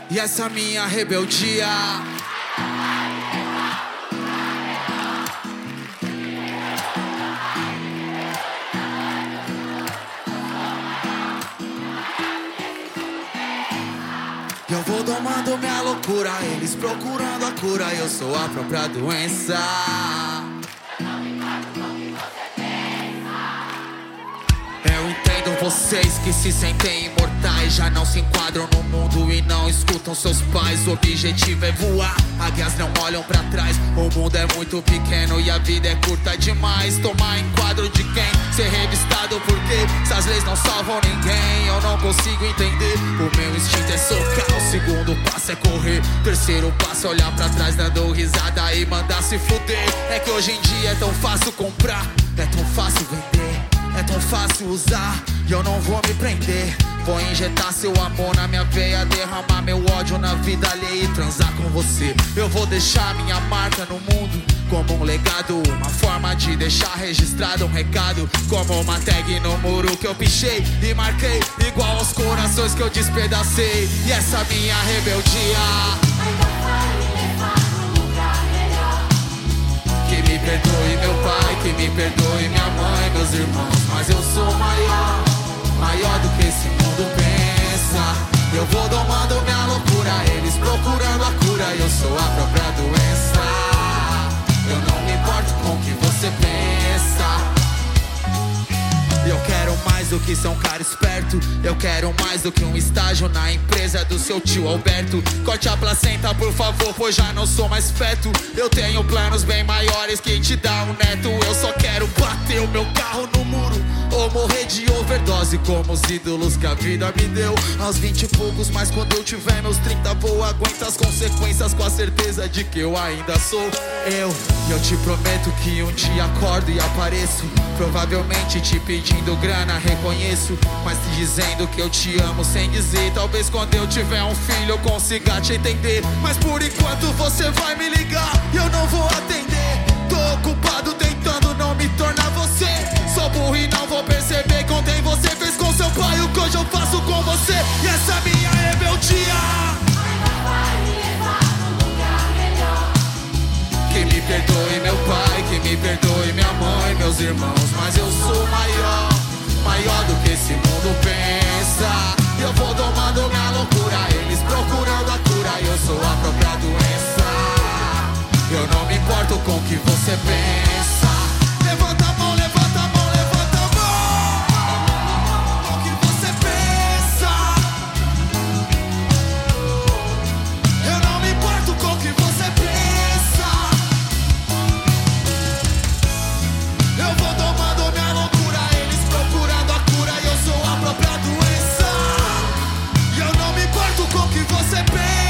E essa minha rebeldia. Eu vou domando minha loucura, eles procurando a cura, eu sou a própria doença. Eu entendo vocês que se sentem imortais, já não se enquadram no mundo e não escutam seus pais. O objetivo é voar, águias não olham pra trás. O mundo é muito pequeno e a vida é curta demais. Tomar enquadro de quem? Ser revistado por quê? Essas leis não salvam ninguém, eu não consigo entender. O meu instinto é socar, o segundo passo é correr. Terceiro passo é olhar pra trás dando risada e mandar se fuder. É que hoje em dia é tão fácil comprar, é tão fácil vender, é tão fácil usar, e eu não vou me prender. Vou injetar seu amor na minha veia, derramar meu ódio na vida alheia e transar com você. Eu vou deixar minha marca no mundo como um legado, uma forma de deixar registrado um recado, como uma tag no muro que eu pichei e marquei, igual aos corações que eu despedacei. E essa minha rebeldia que me perdoe meu pai, que me perdoe minha mãe, meus irmãos, mas eu sou maior, maior do que esse mundo pensa. Eu vou domando minha loucura, eles procurando a cura, eu sou a própria doença. Eu não me importo com o que você pensa. Eu quero mais do que ser um cara esperto, eu quero mais do que um estágio na empresa do seu tio Alberto. Corte a placenta por favor, pois já não sou mais feto. Eu tenho planos bem maiores que te dá um neto. Eu só quero bater o meu carro no muro ou morrer de overdose como os ídolos que a vida me deu aos 20 e poucos, mas quando eu tiver meus 30 vou aguentar as consequências com a certeza de que eu ainda sou eu. E eu te prometo que um dia acordo e apareço, provavelmente te pedindo grana, reconheço, mas te dizendo que eu te amo sem dizer. Talvez quando eu tiver um filho eu consiga te entender, mas por enquanto você vai me ligar e eu não vou atender. Tô ocupado tentando não me tornar você. Sou burro e não vou perceber que ontem você fez com seu pai o que hoje eu faço com você. E essa minha rebeldia vai me levar num lugar melhor. Que me perdoe meu pai, que me perdoe minha mãe, meus irmãos, mas eu sou maior, maior do que esse mundo pensa. Eu vou domando minha loucura, eles procurando a cura, eu sou a própria doença. Eu não me importo com o que você pensa. Levanta a mão, levanta a mão, levanta a mão. Com o que você pensa. Eu não me importo com o que você pensa. Eu vou tomando minha loucura, eles procurando a cura, eu sou a própria doença. E eu não me importo com o que você pensa.